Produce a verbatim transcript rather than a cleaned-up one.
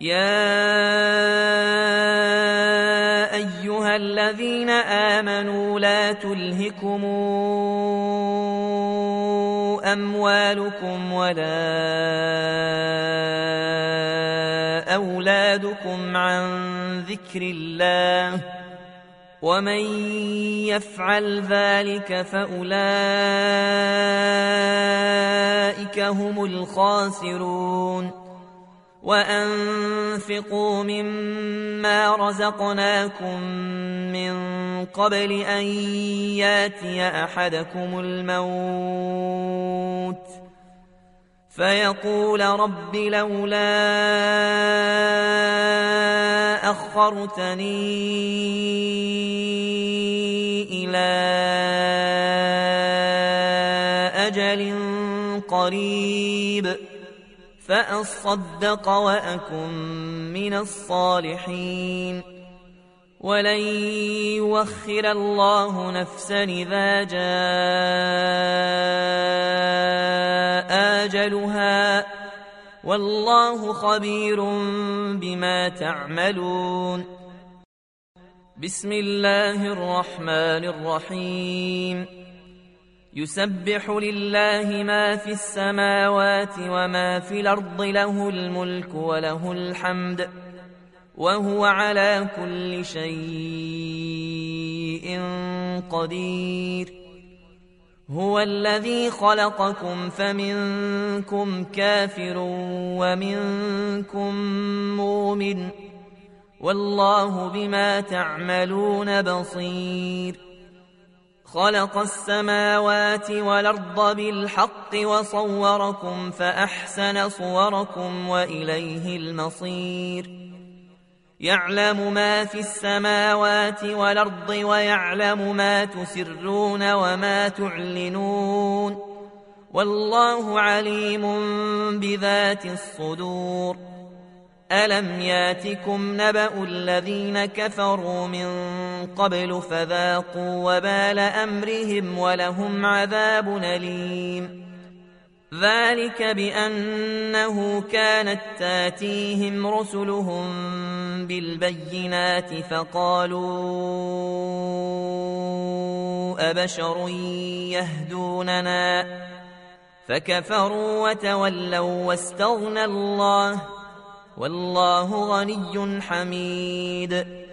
يا أيها الذين آمنوا لا تلهكم أموالكم ولا أولادكم عن ذكر الله ومن يفعل ذلك فأولئك هم الخاسرون وأنفقوا مما رزقناكم من قبل أن ياتي أحدكم الموت فيقول رب لولا أخرتني إلى أجل قريب فأصدق وأكن من الصالحين ولن يؤخر الله نفسا إذا جاء أجلها والله خبير بما تعملون. بسم الله الرحمن الرحيم. يسبح لله ما في السماوات وما في الأرض له الملك وله الحمد وهو على كل شيء قدير. هو الذي خلقكم فمنكم كافر ومنكم مؤمن والله بما تعملون بصير. خلق السماوات والأرض بالحق وصوركم فأحسن صوركم وإليه المصير. يعلم ما في السماوات والأرض ويعلم ما تسرون وما تعلنون والله عليم بذات الصدور. ألم ياتكم نبأ الذين كفروا من قبل فذاقوا وبال أمرهم ولهم عذاب أليم. ذلك بأنه كانت تاتيهم رسلهم بالبينات فقالوا أبشر يهدوننا فكفروا وتولوا واستغنى الله والله غني حميد.